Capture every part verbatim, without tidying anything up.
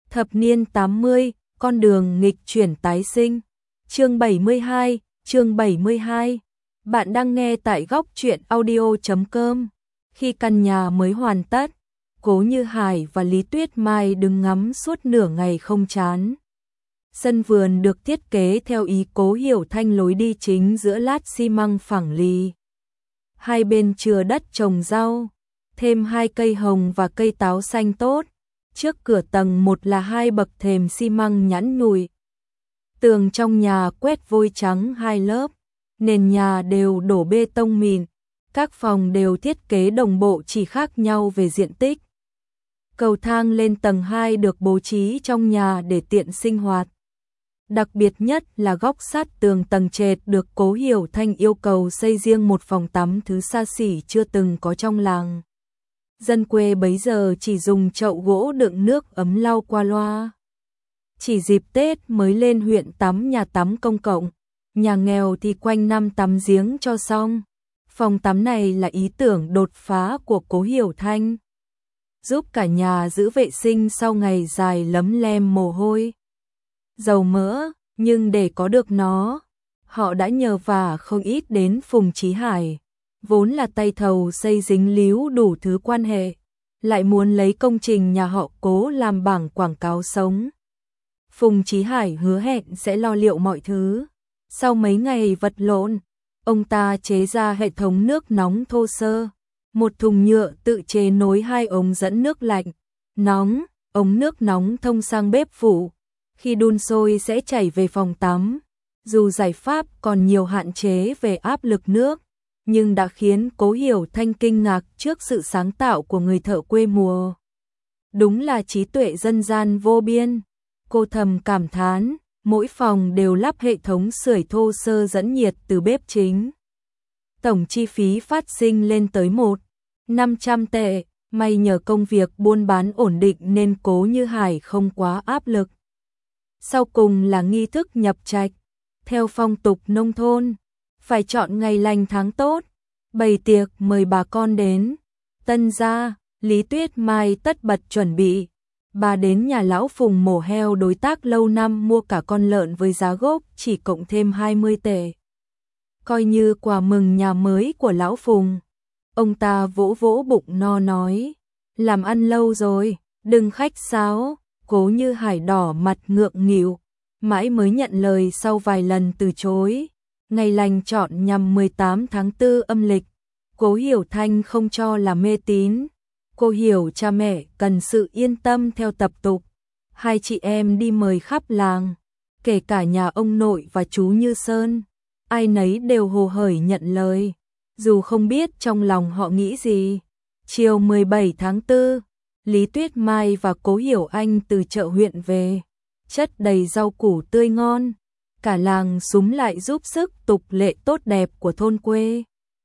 Thập niên tám mươi, con đường nghịch chuyển tái sinh. Chương bảy mươi hai, chương bảy mươi hai. Bạn đang nghe tại góc truyện audio chấm com. Khi căn nhà mới hoàn tất, Cố Như Hải và Lý Tuyết Mai đứng ngắm suốt nửa ngày không chán. Sân vườn được thiết kế theo ý Cố Hiểu Thanh, lối đi chính giữa lát xi măng phẳng lì. Hai bên chừa đất trồng rau, thêm hai cây hồng và cây táo xanh tốt. Trước cửa tầng một là hai bậc thềm xi măng nhẵn nhụi. Tường trong nhà quét vôi trắng hai lớp, nền nhà đều đổ bê tông mịn. Các phòng đều thiết kế đồng bộ, chỉ khác nhau về diện tích. Cầu thang lên tầng hai được bố trí trong nhà để tiện sinh hoạt. Đặc biệt nhất là góc sát tường tầng trệt được Cố Hiểu Thanh yêu cầu xây riêng một phòng tắm, thứ xa xỉ chưa từng có trong làng. Dân quê bấy giờ chỉ dùng chậu gỗ đựng nước ấm lau qua loa. Chỉ dịp Tết mới lên huyện tắm nhà tắm công cộng, nhà nghèo thì quanh năm tắm giếng cho xong. Phòng tắm này là ý tưởng đột phá của Cố Hiểu Thanh, giúp cả nhà giữ vệ sinh sau ngày dài lấm lem mồ hôi, dầu mỡ, nhưng để có được nó, họ đã nhờ vả không ít đến Phùng Chí Hải, vốn là tay thầu xây dính líu đủ thứ quan hệ, lại muốn lấy công trình nhà họ Cố làm bảng quảng cáo sống. Phùng Chí Hải hứa hẹn sẽ lo liệu mọi thứ. Sau mấy ngày vật lộn, ông ta chế ra hệ thống nước nóng thô sơ, một thùng nhựa tự chế nối hai ống dẫn nước lạnh, nóng, ống nước nóng thông sang bếp phụ, khi đun sôi sẽ chảy về phòng tắm. Dù giải pháp còn nhiều hạn chế về áp lực nước, nhưng đã khiến Cố Hiểu Thanh kinh ngạc trước sự sáng tạo của người thợ quê mùa. Đúng là trí tuệ dân gian vô biên. Cô thầm cảm thán, mỗi phòng đều lắp hệ thống sưởi thô sơ dẫn nhiệt từ bếp chính. Tổng chi phí phát sinh lên tới một nghìn năm trăm tệ, may nhờ công việc buôn bán ổn định nên Cố Như Hải không quá áp lực. Sau cùng là nghi thức nhập trạch. Theo phong tục nông thôn, phải chọn ngày lành tháng tốt, bày tiệc mời bà con đến. Tân gia, Lý Tuyết Mai tất bật chuẩn bị. Bà đến nhà lão Phùng mổ heo đối tác lâu năm, mua cả con lợn với giá gốc chỉ cộng thêm hai mươi tệ. Coi như quà mừng nhà mới của lão Phùng. Ông ta vỗ vỗ bụng no nói, làm ăn lâu rồi, đừng khách sáo. Cố Như Hải đỏ mặt ngượng nghịu, mãi mới nhận lời sau vài lần từ chối. Ngày lành chọn nhằm mười tám tháng tư âm lịch. Cố Hiểu Thanh không cho là mê tín. Cô hiểu cha mẹ cần sự yên tâm theo tập tục. Hai chị em đi mời khắp làng, kể cả nhà ông nội và chú Như Sơn. Ai nấy đều hồ hởi nhận lời, dù không biết trong lòng họ nghĩ gì. Chiều mười bảy tháng tư, Lý Tuyết Mai và Cố Hiểu Anh từ chợ huyện về, chất đầy rau củ tươi ngon. Cả làng xúm lại giúp sức tục lệ tốt đẹp của thôn quê.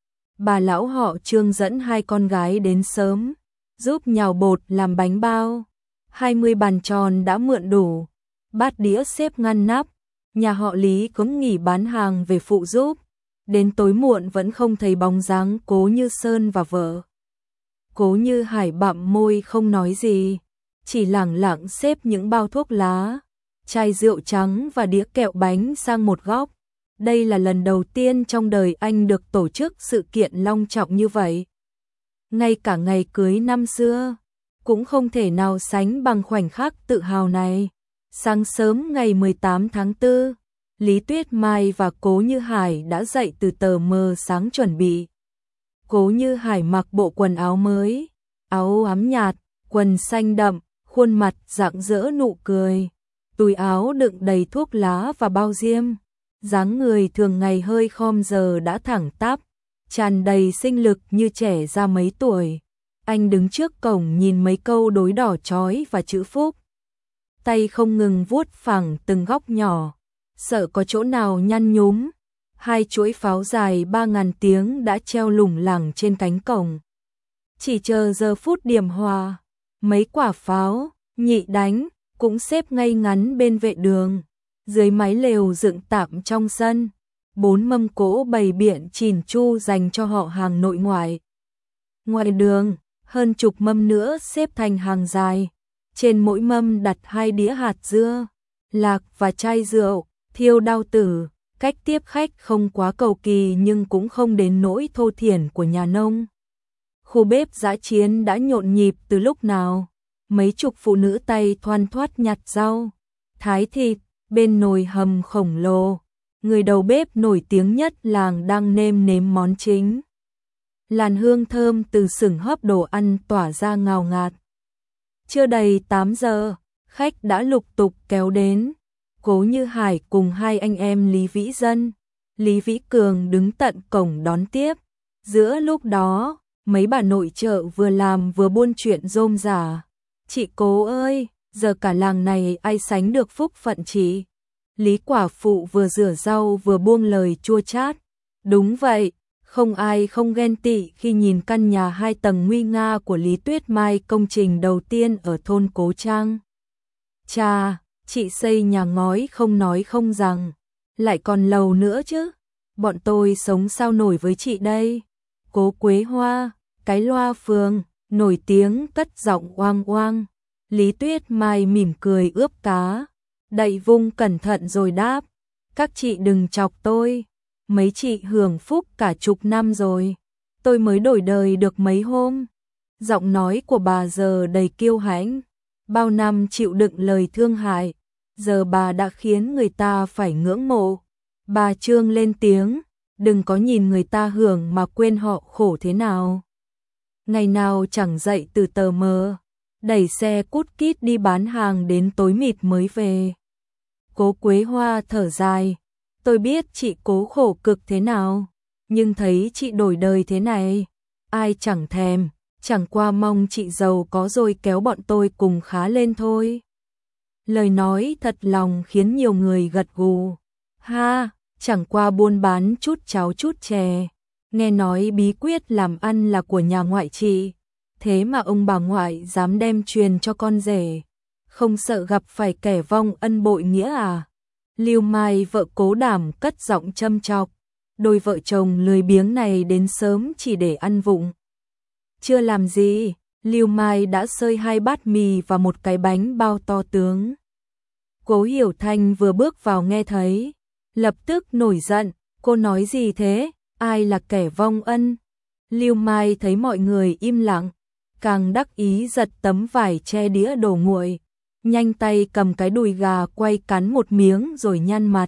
Bà lão họ Trương dẫn hai con gái đến sớm, giúp nhào bột làm bánh bao. hai mươi bàn tròn đã mượn đủ, bát đĩa xếp ngăn nắp. Nhà họ Lý cũng nghỉ bán hàng về phụ giúp. Đến tối muộn vẫn không thấy bóng dáng Cố Như Sơn và vợ. Cố Như Hải bặm môi không nói gì, chỉ lẳng lặng xếp những bao thuốc lá, chai rượu trắng và đĩa kẹo bánh sang một góc. Đây là lần đầu tiên trong đời anh được tổ chức sự kiện long trọng như vậy. Ngay cả ngày cưới năm xưa cũng không thể nào sánh bằng khoảnh khắc tự hào này. Sáng sớm ngày mười tám tháng tư, Lý Tuyết Mai và Cố Như Hải đã dậy từ tờ mờ sáng chuẩn bị. Cố Như Hải mặc bộ quần áo mới, áo ám nhạt, quần xanh đậm, khuôn mặt rạng rỡ nụ cười, túi áo đựng đầy thuốc lá và bao diêm. Dáng người thường ngày hơi khom giờ đã thẳng tắp, tràn đầy sinh lực như trẻ ra mấy tuổi. Anh đứng trước cổng nhìn mấy câu đối đỏ chói và chữ phúc, tay không ngừng vuốt phẳng từng góc nhỏ, sợ có chỗ nào nhăn nhúm. Hai chuỗi pháo dài ba ngàn tiếng đã treo lủng lẳng trên cánh cổng. Chỉ chờ giờ phút điểm hòa, mấy quả pháo, nhị đánh, cũng xếp ngay ngắn bên vệ đường. Dưới mái lều dựng tạm trong sân, bốn mâm cỗ bày biện chỉn chu dành cho họ hàng nội ngoại. Ngoài đường, hơn chục mâm nữa xếp thành hàng dài, trên mỗi mâm đặt hai đĩa hạt dưa, lạc và chai rượu, thiêu đao tử, cách tiếp khách không quá cầu kỳ nhưng cũng không đến nỗi thô thiển của nhà nông. Khu bếp dã chiến đã nhộn nhịp từ lúc nào, mấy chục phụ nữ tay thoăn thoắt nhặt rau, thái thịt, bên nồi hầm khổng lồ, người đầu bếp nổi tiếng nhất làng đang nêm nếm món chính. Làn hương thơm từ xửng hấp đồ ăn tỏa ra ngào ngạt. Chưa đầy tám giờ, khách đã lục tục kéo đến. Cố Như Hải cùng hai anh em Lý Vĩ Dân, Lý Vĩ Cường đứng tận cổng đón tiếp. Giữa lúc đó, mấy bà nội trợ vừa làm vừa buôn chuyện rôm rả. Chị Cố ơi, giờ cả làng này ai sánh được phúc phận chị? Lý quả phụ vừa rửa rau vừa buông lời chua chát. Đúng vậy, không ai không ghen tị khi nhìn căn nhà hai tầng nguy nga của Lý Tuyết Mai, công trình đầu tiên ở thôn Cố Trang. Chà, chị xây nhà ngói không nói không rằng, lại còn lầu nữa chứ. Bọn tôi sống sao nổi với chị đây. Cố Quế Hoa, cái loa phường, nổi tiếng cất giọng oang oang. Lý Tuyết Mai mỉm cười ướp cá, đậy vung cẩn thận rồi đáp. Các chị đừng chọc tôi, mấy chị hưởng phúc cả chục năm rồi, tôi mới đổi đời được mấy hôm. Giọng nói của bà giờ đầy kiêu hãnh, bao năm chịu đựng lời thương hại, giờ bà đã khiến người ta phải ngưỡng mộ. Bà trương lên tiếng, đừng có nhìn người ta hưởng mà quên họ khổ thế nào. Ngày nào chẳng dậy từ tờ mờ, đẩy xe cút kít đi bán hàng đến tối mịt mới về. Cố Quế Hoa thở dài, tôi biết chị Cố khổ cực thế nào, nhưng thấy chị đổi đời thế này, ai chẳng thèm, chẳng qua mong chị giàu có rồi kéo bọn tôi cùng khá lên thôi. Lời nói thật lòng khiến nhiều người gật gù. Ha, chẳng qua buôn bán chút cháo chút chè, nghe nói bí quyết làm ăn là của nhà ngoại chị, thế mà ông bà ngoại dám đem truyền cho con rể, không sợ gặp phải kẻ vong ân bội nghĩa à? Lưu Mai vợ Cố Đảm cất giọng châm chọc, đôi vợ chồng lười biếng này đến sớm chỉ để ăn vụng. Chưa làm gì, Lưu Mai đã xơi hai bát mì và một cái bánh bao to tướng. Cố Hiểu Thanh vừa bước vào nghe thấy, lập tức nổi giận, cô nói gì thế, ai là kẻ vong ân? Lưu Mai thấy mọi người im lặng, càng đắc ý giật tấm vải che đĩa đồ nguội, nhanh tay cầm cái đùi gà quay cắn một miếng rồi nhăn mặt.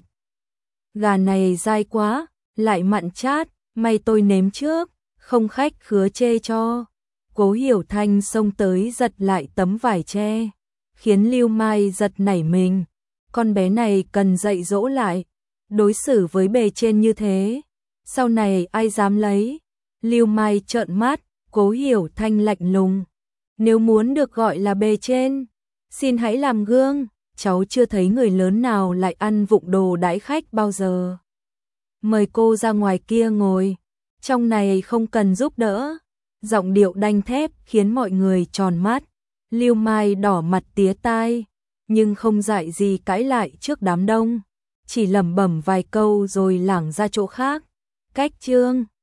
Gà này dai quá, lại mặn chát, may tôi nếm trước, không khách khứa chê cho. Cố Hiểu Thanh xông tới giật lại tấm vải che, khiến Lưu Mai giật nảy mình. Con bé này cần dạy dỗ lại, đối xử với bề trên như thế, sau này ai dám lấy. Lưu Mai trợn mắt, Cố Hiểu Thanh lạnh lùng, nếu muốn được gọi là bề trên, xin hãy làm gương, cháu chưa thấy người lớn nào lại ăn vụng đồ đãi khách bao giờ. Mời cô ra ngoài kia ngồi, trong này không cần giúp đỡ. Giọng điệu đanh thép khiến mọi người tròn mắt. Lưu Mai đỏ mặt tía tai, nhưng không dại gì cãi lại trước đám đông, chỉ lẩm bẩm vài câu rồi lảng ra chỗ khác. Cách chương